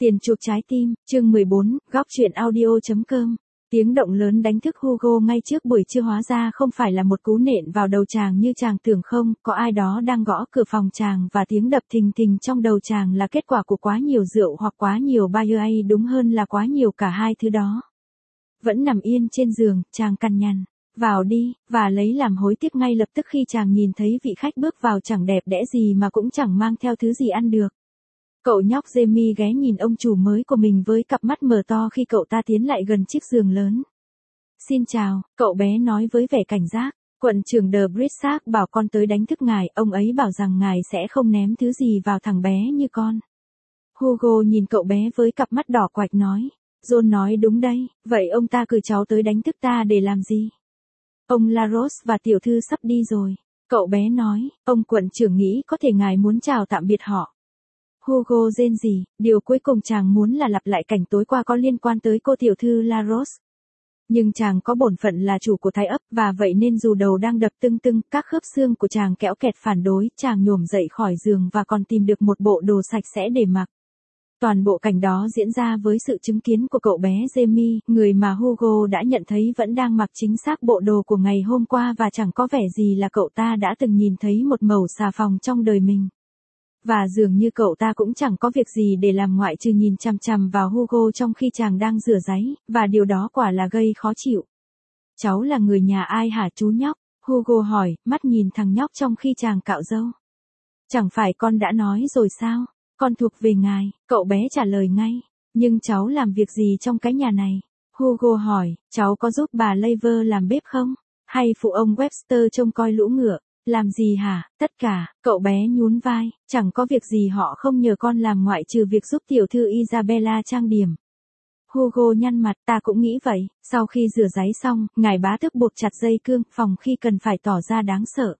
Tiền chuộc trái tim, chương 14, góc chuyện audio.com. Tiếng động lớn đánh thức Hugo ngay trước buổi trưa, hóa ra không phải là một cú nện vào đầu chàng như chàng tưởng không, có ai đó đang gõ cửa phòng chàng và tiếng đập thình thình trong đầu chàng là kết quả của quá nhiều rượu hoặc quá nhiều bia, đúng hơn là quá nhiều cả hai thứ đó. Vẫn nằm yên trên giường, chàng cằn nhằn. Vào đi, và lấy làm hối tiếc ngay lập tức khi chàng nhìn thấy vị khách bước vào chẳng đẹp đẽ gì mà cũng chẳng mang theo thứ gì ăn được. Cậu nhóc Jamie ghé nhìn ông chủ mới của mình với cặp mắt mở to khi cậu ta tiến lại gần chiếc giường lớn. Xin chào, cậu bé nói với vẻ cảnh giác. Quận trưởng De Brissac bảo con tới đánh thức ngài, ông ấy bảo rằng ngài sẽ không ném thứ gì vào thằng bé như con. Hugo nhìn cậu bé với cặp mắt đỏ quạch nói. John nói đúng đây, vậy ông ta cử cháu tới đánh thức ta để làm gì? Ông Larose và tiểu thư sắp đi rồi. Cậu bé nói, ông quận trưởng nghĩ có thể ngài muốn chào tạm biệt họ. Hugo rên rỉ, điều cuối cùng chàng muốn là lặp lại cảnh tối qua có liên quan tới cô tiểu thư Larose. Nhưng chàng có bổn phận là chủ của thái ấp, và vậy nên dù đầu đang đập tưng tưng, các khớp xương của chàng kẽo kẹt phản đối, chàng nhổm dậy khỏi giường và còn tìm được một bộ đồ sạch sẽ để mặc. Toàn bộ cảnh đó diễn ra với sự chứng kiến của cậu bé Jamie, người mà Hugo đã nhận thấy vẫn đang mặc chính xác bộ đồ của ngày hôm qua và chẳng có vẻ gì là cậu ta đã từng nhìn thấy một mẩu xà phòng trong đời mình. Và dường như cậu ta cũng chẳng có việc gì để làm ngoại trừ nhìn chằm chằm vào Hugo trong khi chàng đang rửa ráy, và điều đó quả là gây khó chịu. Cháu là người nhà ai hả chú nhóc? Hugo hỏi, mắt nhìn thằng nhóc trong khi chàng cạo râu. Chẳng phải con đã nói rồi sao? Con thuộc về ngài, cậu bé trả lời ngay. Nhưng cháu làm việc gì trong cái nhà này? Hugo hỏi, cháu có giúp bà Laver làm bếp không? Hay phụ ông Webster trông coi lũ ngựa? Làm gì hả? Tất cả, cậu bé nhún vai, chẳng có việc gì họ không nhờ con làm ngoại trừ việc giúp tiểu thư Isabella trang điểm. Hugo nhăn mặt, ta cũng nghĩ vậy, sau khi rửa ráy xong, ngài bá tước buộc chặt dây cương phòng khi cần phải tỏ ra đáng sợ.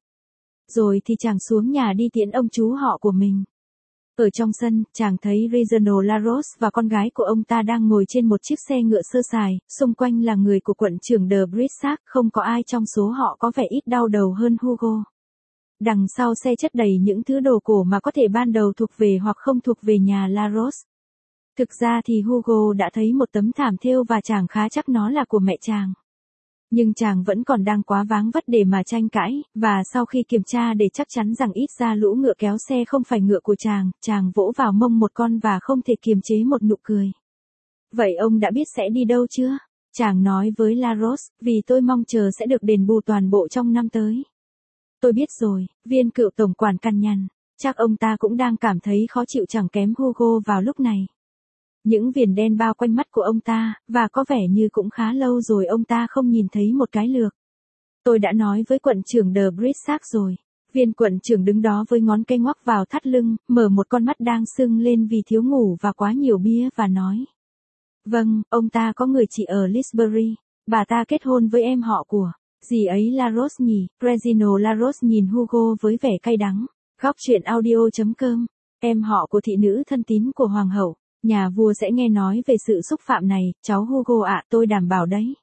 Rồi thì chàng xuống nhà đi tiễn ông chú họ của mình. Ở trong sân, chàng thấy Reginald Larose và con gái của ông ta đang ngồi trên một chiếc xe ngựa sơ sài, xung quanh là người của quận trưởng De Brissac, không có ai trong số họ có vẻ ít đau đầu hơn Hugo. Đằng sau xe chất đầy những thứ đồ cổ mà có thể ban đầu thuộc về hoặc không thuộc về nhà Larose. Thực ra thì Hugo đã thấy một tấm thảm thêu và chàng khá chắc nó là của mẹ chàng. Nhưng chàng vẫn còn đang quá váng vất để mà tranh cãi, và sau khi kiểm tra để chắc chắn rằng ít ra lũ ngựa kéo xe không phải ngựa của chàng vỗ vào mông một con và không thể kiềm chế một nụ cười. Vậy ông đã biết sẽ đi đâu chưa? Chàng nói với Larose, vì tôi mong chờ sẽ được đền bù toàn bộ trong năm tới. Tôi biết rồi, viên cựu tổng quản cằn nhằn, chắc ông ta cũng đang cảm thấy khó chịu chẳng kém Hugo vào lúc này. Những viền đen bao quanh mắt của ông ta, và có vẻ như cũng khá lâu rồi ông ta không nhìn thấy một cái lược. Tôi đã nói với quận trưởng De Brissac rồi. Viên quận trưởng đứng đó với ngón cây ngoắc vào thắt lưng, mở một con mắt đang sưng lên vì thiếu ngủ và quá nhiều bia và nói. Vâng, ông ta có người chị ở Lisbury, bà ta kết hôn với em họ của dì ấy Larose nhỉ? Reginald Larose nhìn Hugo với vẻ cay đắng. Góc chuyện audio.com, em họ của thị nữ thân tín của hoàng hậu. Nhà vua sẽ nghe nói về sự xúc phạm này, cháu Hugo ạ, tôi đảm bảo đấy.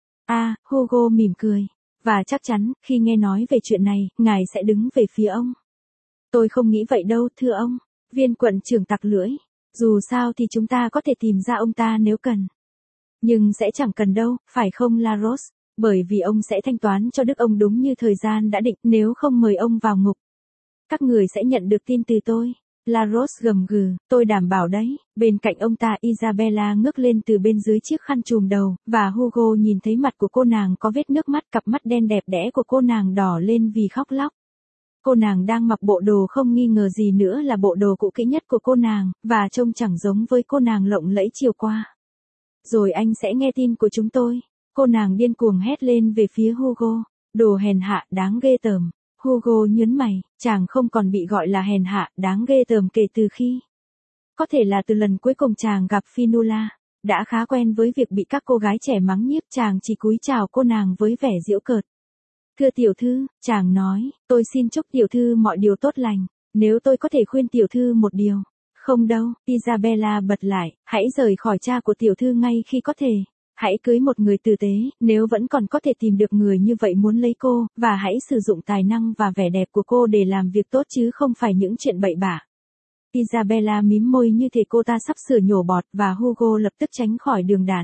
Hugo mỉm cười. Và chắc chắn, khi nghe nói về chuyện này, ngài sẽ đứng về phía ông. Tôi không nghĩ vậy đâu, thưa ông. Viên quận trưởng tặc lưỡi. Dù sao thì chúng ta có thể tìm ra ông ta nếu cần. Nhưng sẽ chẳng cần đâu, phải không Larose? Bởi vì ông sẽ thanh toán cho đức ông đúng như thời gian đã định, nếu không mời ông vào ngục. Các người sẽ nhận được tin từ tôi. Larose gầm gừ, tôi đảm bảo đấy. Bên cạnh ông ta Isabella ngước lên từ bên dưới chiếc khăn trùm đầu, và Hugo nhìn thấy mặt của cô nàng có vết nước mắt, cặp mắt đen đẹp đẽ của cô nàng đỏ lên vì khóc lóc. Cô nàng đang mặc bộ đồ không nghi ngờ gì nữa là bộ đồ cũ kỹ nhất của cô nàng, và trông chẳng giống với cô nàng lộng lẫy chiều qua. Rồi anh sẽ nghe tin của chúng tôi. Cô nàng điên cuồng hét lên về phía Hugo. Đồ hèn hạ, đáng ghê tởm. Hugo nhớn mày, chàng không còn bị gọi là hèn hạ, đáng ghê tởm kể từ khi. Có thể là từ lần cuối cùng chàng gặp Fionnuala. Đã khá quen với việc bị các cô gái trẻ mắng nhiếc, chàng chỉ cúi chào cô nàng với vẻ giễu cợt. Thưa tiểu thư, chàng nói, tôi xin chúc tiểu thư mọi điều tốt lành, nếu tôi có thể khuyên tiểu thư một điều. Không đâu, Isabella bật lại, hãy rời khỏi cha của tiểu thư ngay khi có thể. Hãy cưới một người tử tế, nếu vẫn còn có thể tìm được người như vậy muốn lấy cô, và hãy sử dụng tài năng và vẻ đẹp của cô để làm việc tốt chứ không phải những chuyện bậy bạ. Isabella mím môi như thể cô ta sắp sửa nhổ bọt và Hugo lập tức tránh khỏi đường đạn.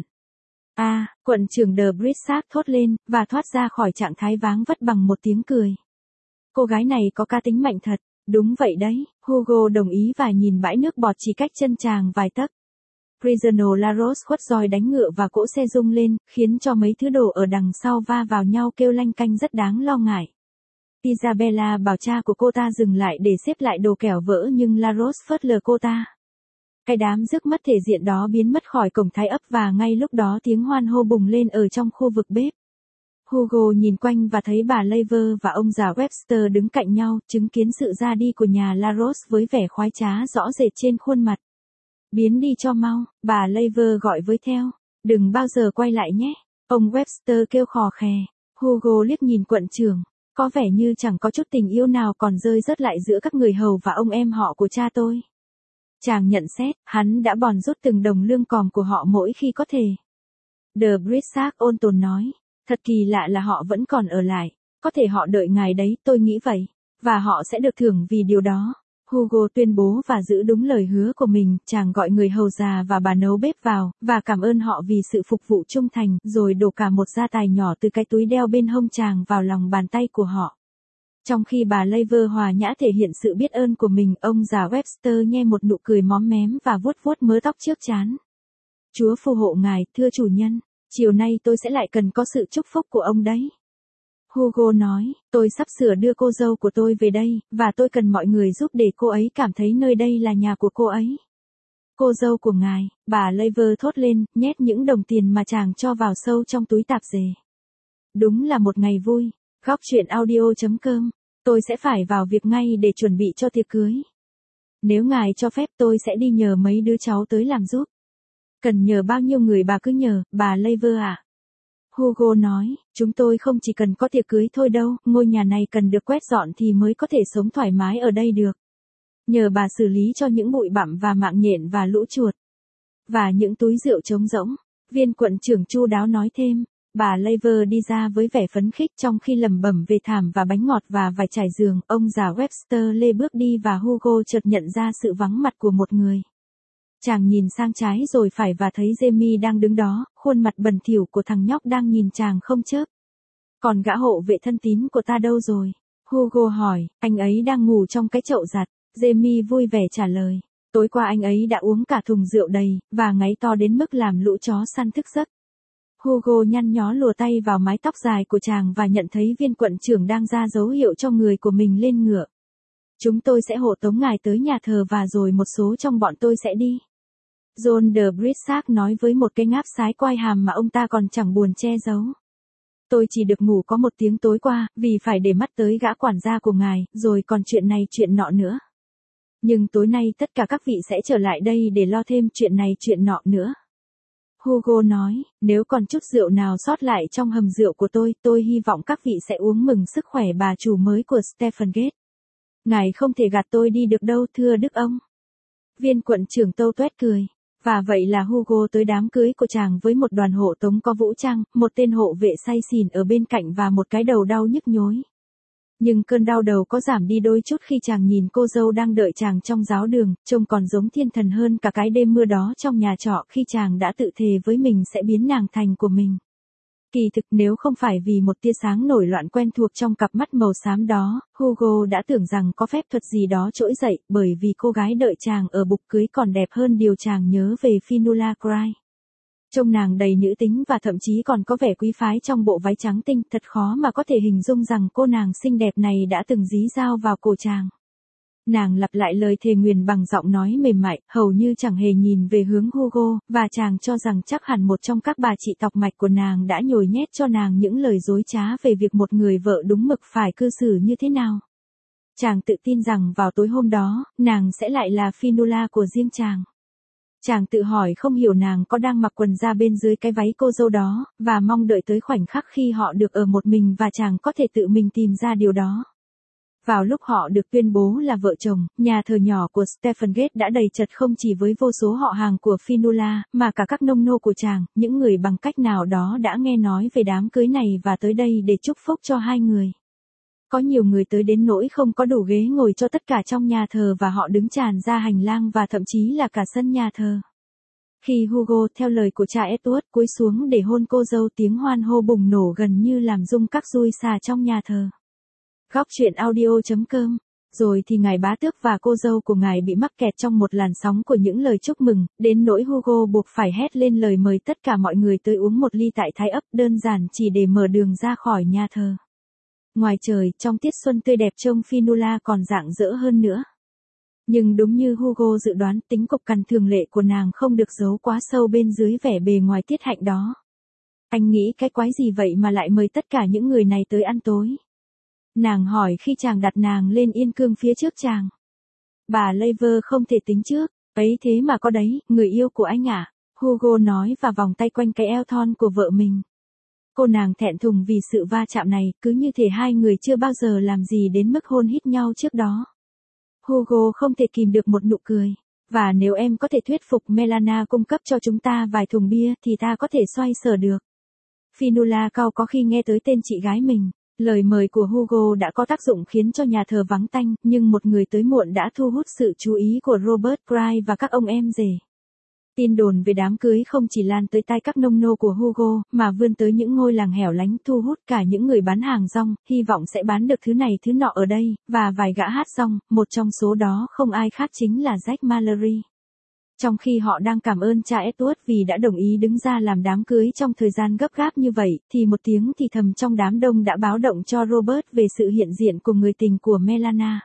Quận trưởng de Brissac thốt lên, và thoát ra khỏi trạng thái váng vất bằng một tiếng cười. Cô gái này có cá tính mạnh thật. Đúng vậy đấy, Hugo đồng ý và nhìn bãi nước bọt chỉ cách chân chàng vài tấc. Prisoner Laros khuất roi đánh ngựa và cỗ xe rung lên, khiến cho mấy thứ đồ ở đằng sau va vào nhau kêu lanh canh rất đáng lo ngại. Isabella bảo cha của cô ta dừng lại để xếp lại đồ kẻo vỡ nhưng Laros phớt lờ cô ta. Cái đám rước mất thể diện đó biến mất khỏi cổng thái ấp và ngay lúc đó tiếng hoan hô bùng lên ở trong khu vực bếp. Hugo nhìn quanh và thấy bà Lever và ông già Webster đứng cạnh nhau, chứng kiến sự ra đi của nhà Laros với vẻ khoái trá rõ rệt trên khuôn mặt. Biến đi cho mau, bà Lever gọi với theo. Đừng bao giờ quay lại nhé. Ông Webster kêu khò khè. Hugo liếc nhìn quận trưởng. Có vẻ như chẳng có chút tình yêu nào còn rơi rớt lại giữa các người hầu và ông em họ của cha tôi. Chàng nhận xét, hắn đã bòn rút từng đồng lương còm của họ mỗi khi có thể. De Brissac ôn tồn nói. Thật kỳ lạ là họ vẫn còn ở lại. Có thể họ đợi ngài đấy, tôi nghĩ vậy. Và họ sẽ được thưởng vì điều đó. Hugo tuyên bố và giữ đúng lời hứa của mình, chàng gọi người hầu già và bà nấu bếp vào, và cảm ơn họ vì sự phục vụ trung thành, rồi đổ cả một gia tài nhỏ từ cái túi đeo bên hông chàng vào lòng bàn tay của họ. Trong khi bà Lever hòa nhã thể hiện sự biết ơn của mình, ông già Webster nhe một nụ cười móm mém và vuốt vuốt mớ tóc trước trán. Chúa phù hộ ngài, thưa chủ nhân. Chiều nay tôi sẽ lại cần có sự chúc phúc của ông đấy. Hugo nói, tôi sắp sửa đưa cô dâu của tôi về đây, và tôi cần mọi người giúp để cô ấy cảm thấy nơi đây là nhà của cô ấy. Cô dâu của ngài, bà Lever thốt lên, nhét những đồng tiền mà chàng cho vào sâu trong túi tạp dề. Đúng là một ngày vui. Góc truyện audio.com. Tôi sẽ phải vào việc ngay để chuẩn bị cho tiệc cưới. Nếu ngài cho phép tôi sẽ đi nhờ mấy đứa cháu tới làm giúp. Cần nhờ bao nhiêu người bà cứ nhờ, bà Lever ạ. Hugo nói, chúng tôi không chỉ cần có tiệc cưới thôi đâu, ngôi nhà này cần được quét dọn thì mới có thể sống thoải mái ở đây được. Nhờ bà xử lý cho những bụi bặm và mạng nhện và lũ chuột. Và những túi rượu trống rỗng. Viên quận trưởng chu đáo nói thêm. Bà Lever đi ra với vẻ phấn khích trong khi lẩm bẩm về thảm và bánh ngọt và vải trải giường. Ông già Webster lê bước đi và Hugo chợt nhận ra sự vắng mặt của một người. Chàng nhìn sang trái rồi phải và thấy Jamie đang đứng đó, khuôn mặt bẩn thỉu của thằng nhóc đang nhìn chàng không chớp. Còn gã hộ vệ thân tín của ta đâu rồi? Hugo hỏi, anh ấy đang ngủ trong cái chậu giặt. Jamie vui vẻ trả lời. Tối qua anh ấy đã uống cả thùng rượu đầy, và ngáy to đến mức làm lũ chó săn thức giấc. Hugo nhăn nhó lùa tay vào mái tóc dài của chàng và nhận thấy viên quận trưởng đang ra dấu hiệu cho người của mình lên ngựa. Chúng tôi sẽ hộ tống ngài tới nhà thờ và rồi một số trong bọn tôi sẽ đi. John de Brissac nói với một cái ngáp sái quai hàm mà ông ta còn chẳng buồn che giấu. Tôi chỉ được ngủ có một tiếng tối qua, vì phải để mắt tới gã quản gia của ngài, rồi còn chuyện này chuyện nọ nữa. Nhưng tối nay tất cả các vị sẽ trở lại đây để lo thêm chuyện này chuyện nọ nữa. Hugo nói, nếu còn chút rượu nào sót lại trong hầm rượu của tôi hy vọng các vị sẽ uống mừng sức khỏe bà chủ mới của Stephen Gate. Ngài không thể gạt tôi đi được đâu thưa đức ông. Viên quận trưởng tâu tuét cười. Và vậy là Hugo tới đám cưới của chàng với một đoàn hộ tống có vũ trang, một tên hộ vệ say xỉn ở bên cạnh và một cái đầu đau nhức nhối. Nhưng cơn đau đầu có giảm đi đôi chút khi chàng nhìn cô dâu đang đợi chàng trong giáo đường, trông còn giống thiên thần hơn cả cái đêm mưa đó trong nhà trọ khi chàng đã tự thề với mình sẽ biến nàng thành của mình. Kỳ thực nếu không phải vì một tia sáng nổi loạn quen thuộc trong cặp mắt màu xám đó, Hugo đã tưởng rằng có phép thuật gì đó trỗi dậy, bởi vì cô gái đợi chàng ở bục cưới còn đẹp hơn điều chàng nhớ về Fionnuala Cry. Trông nàng đầy nữ tính và thậm chí còn có vẻ quý phái trong bộ váy trắng tinh, thật khó mà có thể hình dung rằng cô nàng xinh đẹp này đã từng dí dao vào cổ chàng. Nàng lặp lại lời thề nguyền bằng giọng nói mềm mại, hầu như chẳng hề nhìn về hướng Hugo, và chàng cho rằng chắc hẳn một trong các bà chị tọc mạch của nàng đã nhồi nhét cho nàng những lời dối trá về việc một người vợ đúng mực phải cư xử như thế nào. Chàng tự tin rằng vào tối hôm đó, nàng sẽ lại là Fionnuala của riêng chàng. Chàng tự hỏi không hiểu nàng có đang mặc quần ra bên dưới cái váy cô dâu đó, và mong đợi tới khoảnh khắc khi họ được ở một mình và chàng có thể tự mình tìm ra điều đó. Vào lúc họ được tuyên bố là vợ chồng, nhà thờ nhỏ của Stephen Gate đã đầy chật không chỉ với vô số họ hàng của Fionnuala, mà cả các nông nô của chàng, những người bằng cách nào đó đã nghe nói về đám cưới này và tới đây để chúc phúc cho hai người. có nhiều người tới đến nỗi không có đủ ghế ngồi cho tất cả trong nhà thờ và họ đứng tràn ra hành lang và thậm chí là cả sân nhà thờ. Khi Hugo theo lời của cha Edward cúi xuống để hôn cô dâu, tiếng hoan hô bùng nổ gần như làm rung các dui xà trong nhà thờ. Góc truyện audio.com. Rồi thì ngài bá tước và cô dâu của ngài bị mắc kẹt trong một làn sóng của những lời chúc mừng, đến nỗi Hugo buộc phải hét lên lời mời tất cả mọi người tới uống một ly tại Thái ấp, đơn giản chỉ để mở đường ra khỏi nhà thờ. Ngoài trời, trong tiết xuân tươi đẹp, trông Fionnuala còn rạng rỡ hơn nữa. Nhưng đúng như Hugo dự đoán, tính cục cằn thường lệ của nàng không được giấu quá sâu bên dưới vẻ bề ngoài tiết hạnh đó. Anh nghĩ cái quái gì vậy mà lại mời tất cả những người này tới ăn tối? Nàng hỏi khi chàng đặt nàng lên yên cương phía trước chàng. Bà Lever không thể tính trước, ấy thế mà có đấy, người yêu của anh ạ, Hugo nói và vòng tay quanh cái eo thon của vợ mình. Cô nàng thẹn thùng vì sự va chạm này, cứ như thể hai người chưa bao giờ làm gì đến mức hôn hít nhau trước đó. Hugo không thể kìm được một nụ cười. Và nếu em có thể thuyết phục Melana cung cấp cho chúng ta vài thùng bia thì ta có thể xoay sở được. Fionnuala cau có khi nghe tới tên chị gái mình. Lời mời của Hugo đã có tác dụng khiến cho nhà thờ vắng tanh, nhưng một người tới muộn đã thu hút sự chú ý của Robert Cry và các ông em rể. Tin đồn về đám cưới không chỉ lan tới tai các nông nô của Hugo, mà vươn tới những ngôi làng hẻo lánh, thu hút cả những người bán hàng rong, hy vọng sẽ bán được thứ này thứ nọ ở đây, và vài gã hát rong, một trong số đó không ai khác chính là Jack Mallory. Trong khi họ đang cảm ơn cha Edward vì đã đồng ý đứng ra làm đám cưới trong thời gian gấp gáp như vậy, thì một tiếng thì thầm trong đám đông đã báo động cho Robert về sự hiện diện của người tình của Melana.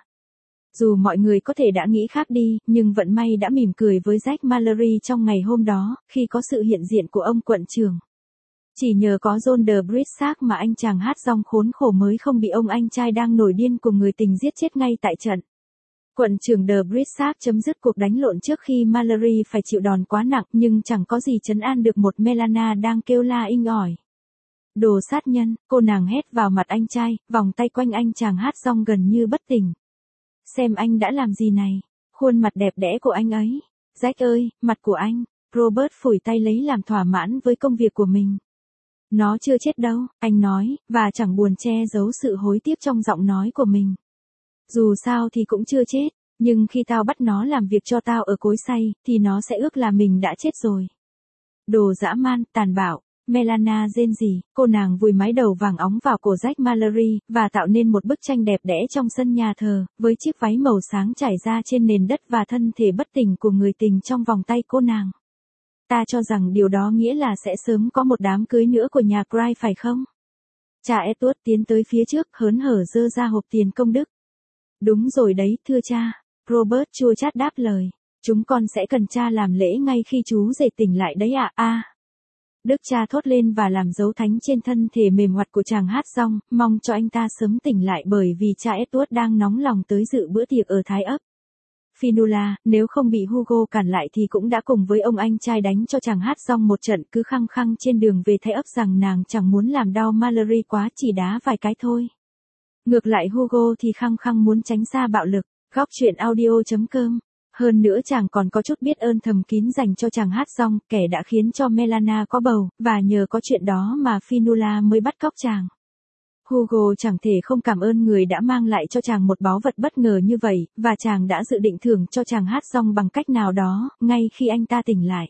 Dù mọi người có thể đã nghĩ khác đi, nhưng vận may đã mỉm cười với Jack Mallory trong ngày hôm đó, khi có sự hiện diện của ông quận trưởng. Chỉ nhờ có John de Brissac mà anh chàng hát rong khốn khổ mới không bị ông anh trai đang nổi điên cùng người tình giết chết ngay tại trận. Quận trưởng de Brissac chấm dứt cuộc đánh lộn trước khi Mallory phải chịu đòn quá nặng, nhưng chẳng có gì trấn an được một Melana đang kêu la inh ỏi. Đồ sát nhân, cô nàng hét vào mặt anh trai, vòng tay quanh anh chàng hát rong gần như bất tỉnh. Xem anh đã làm gì này, khuôn mặt đẹp đẽ của anh ấy. Jack ơi, mặt của anh. Robert phủi tay lấy làm thỏa mãn với công việc của mình. Nó chưa chết đâu, anh nói, và chẳng buồn che giấu sự hối tiếc trong giọng nói của mình. Dù sao thì cũng chưa chết, nhưng khi tao bắt nó làm việc cho tao ở cối xay, thì nó sẽ ước là mình đã chết rồi. Đồ dã man, tàn bạo. Melana rên rỉ, cô nàng vùi mái đầu vàng óng vào cổ Jack Mallory, và tạo nên một bức tranh đẹp đẽ trong sân nhà thờ, với chiếc váy màu sáng trải ra trên nền đất và thân thể bất tỉnh của người tình trong vòng tay cô nàng. Ta cho rằng điều đó nghĩa là sẽ sớm có một đám cưới nữa của nhà Cry phải không? Cha Edward tiến tới phía trước, hớn hở giơ ra hộp tiền công đức. Đúng rồi đấy, thưa cha. Robert chua chát đáp lời. Chúng con sẽ cần cha làm lễ ngay khi chú rể tỉnh lại đấy ạ. Đức cha thốt lên và làm dấu thánh trên thân thể mềm hoạt của chàng hát rong, mong cho anh ta sớm tỉnh lại bởi vì cha Edward đang nóng lòng tới dự bữa tiệc ở Thái ấp. Fionnuala, nếu không bị Hugo cản lại thì cũng đã cùng với ông anh trai đánh cho chàng hát rong một trận, cứ khăng khăng trên đường về Thái ấp rằng nàng chẳng muốn làm đau Mallory quá, chỉ đá vài cái thôi. Ngược lại Hugo thì khăng khăng muốn tránh xa bạo lực. Góc truyện audio.com. Hơn nữa chàng còn có chút biết ơn thầm kín dành cho chàng hát rong, kẻ đã khiến cho Melana có bầu, và nhờ có chuyện đó mà Fionnuala mới bắt cóc chàng. Hugo chẳng thể không cảm ơn người đã mang lại cho chàng một báu vật bất ngờ như vậy, và chàng đã dự định thưởng cho chàng hát rong bằng cách nào đó, ngay khi anh ta tỉnh lại.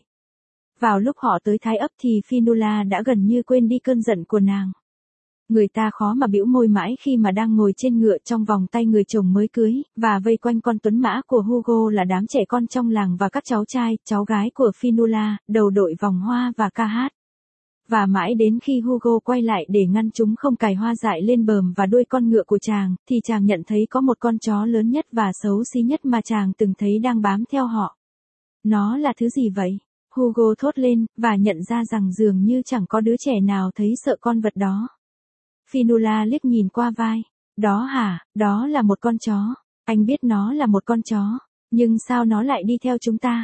Vào lúc họ tới Thái ấp thì Fionnuala đã gần như quên đi cơn giận của nàng. Người ta khó mà bĩu môi mãi khi mà đang ngồi trên ngựa trong vòng tay người chồng mới cưới, và vây quanh con tuấn mã của Hugo là đám trẻ con trong làng và các cháu trai, cháu gái của Fionnuala, đầu đội vòng hoa và ca hát. Và mãi đến khi Hugo quay lại để ngăn chúng không cài hoa dại lên bờm và đuôi con ngựa của chàng, thì chàng nhận thấy có một con chó lớn nhất và xấu xí nhất mà chàng từng thấy đang bám theo họ. Nó là thứ gì vậy? Hugo thốt lên, và nhận ra rằng dường như chẳng có đứa trẻ nào thấy sợ con vật đó. Fionnuala liếc nhìn qua vai. Đó hả, đó là một con chó. Anh biết nó là một con chó. Nhưng sao nó lại đi theo chúng ta?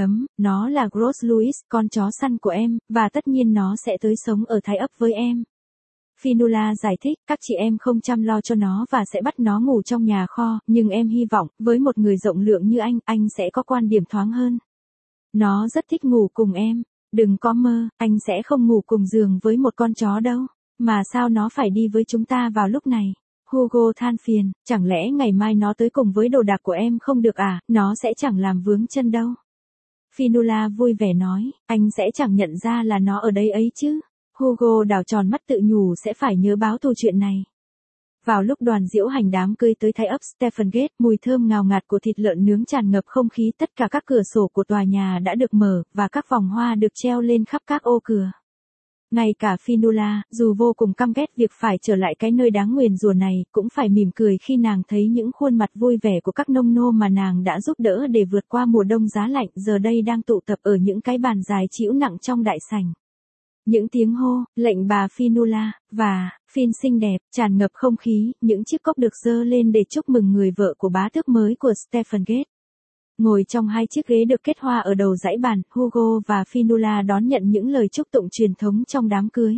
Nó là Gross Louis, con chó săn của em, và tất nhiên nó sẽ tới sống ở Thái ấp với em. Fionnuala giải thích, các chị em không chăm lo cho nó và sẽ bắt nó ngủ trong nhà kho, nhưng em hy vọng, với một người rộng lượng như anh sẽ có quan điểm thoáng hơn. Nó rất thích ngủ cùng em. Đừng có mơ, anh sẽ không ngủ cùng giường với một con chó đâu. Mà sao nó phải đi với chúng ta vào lúc này? Hugo than phiền, chẳng lẽ ngày mai nó tới cùng với đồ đạc của em không được à, nó sẽ chẳng làm vướng chân đâu. Fionnuala vui vẻ nói, anh sẽ chẳng nhận ra là nó ở đây ấy chứ. Hugo đảo tròn mắt tự nhủ sẽ phải nhớ báo thù chuyện này. Vào lúc đoàn diễu hành đám cưới tới thái ấp Stephen Gate, mùi thơm ngào ngạt của thịt lợn nướng tràn ngập không khí, tất cả các cửa sổ của tòa nhà đã được mở, và các vòng hoa được treo lên khắp các ô cửa. Ngay cả Fionnuala, dù vô cùng căm ghét việc phải trở lại cái nơi đáng nguyền rủa này, cũng phải mỉm cười khi nàng thấy những khuôn mặt vui vẻ của các nông nô mà nàng đã giúp đỡ để vượt qua mùa đông giá lạnh, giờ đây đang tụ tập ở những cái bàn dài trĩu nặng trong đại sảnh. Những tiếng hô, lệnh bà Fionnuala, và, Fin xinh đẹp, tràn ngập không khí, những chiếc cốc được dơ lên để chúc mừng người vợ của bá tước mới của Stephen Gate. Ngồi trong hai chiếc ghế được kết hoa ở đầu dãy bàn, Hugo và Fionnuala đón nhận những lời chúc tụng truyền thống trong đám cưới.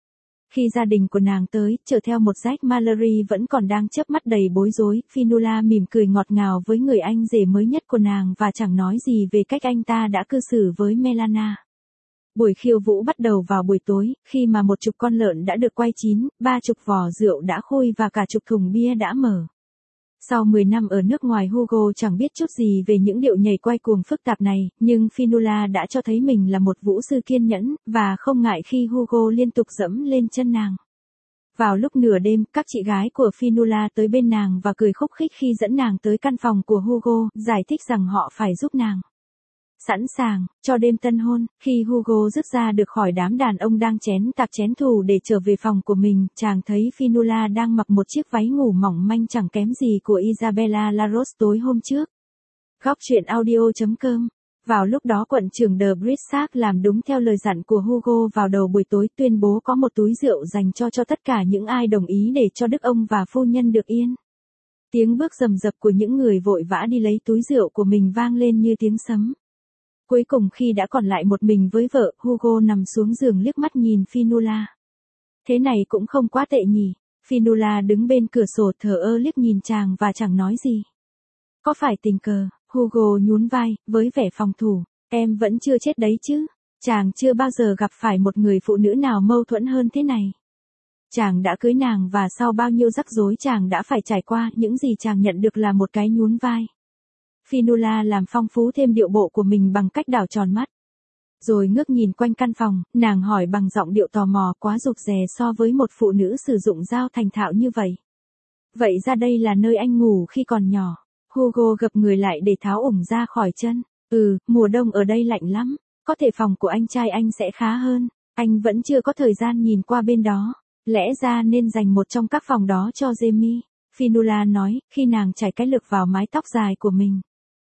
Khi gia đình của nàng tới, chở theo một Jack Mallory vẫn còn đang chớp mắt đầy bối rối, Fionnuala mỉm cười ngọt ngào với người anh rể mới nhất của nàng và chẳng nói gì về cách anh ta đã cư xử với Melana. Buổi khiêu vũ bắt đầu vào buổi tối, khi mà 10 con lợn đã được quay chín, 30 vò rượu đã khui và cả chục thùng bia đã mở. Sau 10 năm ở nước ngoài, Hugo chẳng biết chút gì về những điệu nhảy quay cuồng phức tạp này, nhưng Fionnuala đã cho thấy mình là một vũ sư kiên nhẫn, và không ngại khi Hugo liên tục dẫm lên chân nàng. Vào lúc nửa đêm, các chị gái của Fionnuala tới bên nàng và cười khúc khích khi dẫn nàng tới căn phòng của Hugo, giải thích rằng họ phải giúp nàng. Sẵn sàng, cho đêm tân hôn, khi Hugo dứt ra được khỏi đám đàn ông đang chén tạc chén thù để trở về phòng của mình, chàng thấy Fionnuala đang mặc một chiếc váy ngủ mỏng manh chẳng kém gì của Isabella Laros tối hôm trước. Góc truyện audio.com. Vào lúc đó quận trưởng de Brissac làm đúng theo lời dặn của Hugo vào đầu buổi tối, tuyên bố có một túi rượu dành cho tất cả những ai đồng ý để cho đức ông và phu nhân được yên. Tiếng bước rầm rập của những người vội vã đi lấy túi rượu của mình vang lên như tiếng sấm. Cuối cùng khi đã còn lại một mình với vợ, Hugo nằm xuống giường liếc mắt nhìn Fionnuala. Thế này cũng không quá tệ nhỉ. Fionnuala đứng bên cửa sổ thờ ơ liếc nhìn chàng và chẳng nói gì. Có phải tình cờ? Hugo nhún vai, với vẻ phòng thủ. Em vẫn chưa chết đấy chứ. Chàng chưa bao giờ gặp phải một người phụ nữ nào mâu thuẫn hơn thế này. Chàng đã cưới nàng và sau bao nhiêu rắc rối chàng đã phải trải qua, những gì chàng nhận được là một cái nhún vai. Fionnuala làm phong phú thêm điệu bộ của mình bằng cách đảo tròn mắt. Rồi ngước nhìn quanh căn phòng, nàng hỏi bằng giọng điệu tò mò, quá rụt rè so với một phụ nữ sử dụng dao thành thạo như vậy. Vậy ra đây là nơi anh ngủ khi còn nhỏ. Hugo gập người lại để tháo ủng ra khỏi chân. Mùa đông ở đây lạnh lắm. Có thể phòng của anh trai anh sẽ khá hơn. Anh vẫn chưa có thời gian nhìn qua bên đó. Lẽ ra nên dành một trong các phòng đó cho Jamie. Fionnuala nói, khi nàng chải cái lược vào mái tóc dài của mình.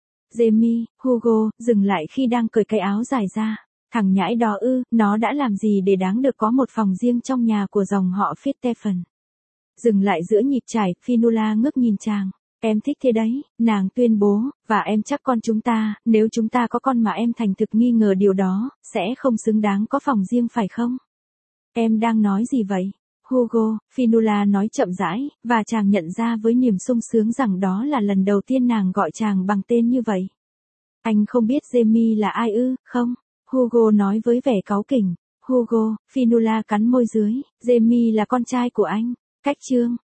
Jamie, Hugo, dừng lại khi đang cởi cái áo dài ra. Thằng nhãi đó nó đã làm gì để đáng được có một phòng riêng trong nhà của dòng họ Fitzstephen. Dừng lại giữa nhịp chải, Fionnuala ngước nhìn chàng. Em thích thế đấy, nàng tuyên bố, và em chắc con chúng ta, nếu chúng ta có con mà em thành thực nghi ngờ điều đó, sẽ không xứng đáng có phòng riêng phải không? Em đang nói gì vậy? Hugo, Fionnuala nói chậm rãi, và chàng nhận ra với niềm sung sướng rằng đó là lần đầu tiên nàng gọi chàng bằng tên như vậy. Anh không biết Jamie là ai không? Hugo nói với vẻ cáu kỉnh. Hugo, Fionnuala cắn môi dưới, Jamie là con trai của anh. Cách chương.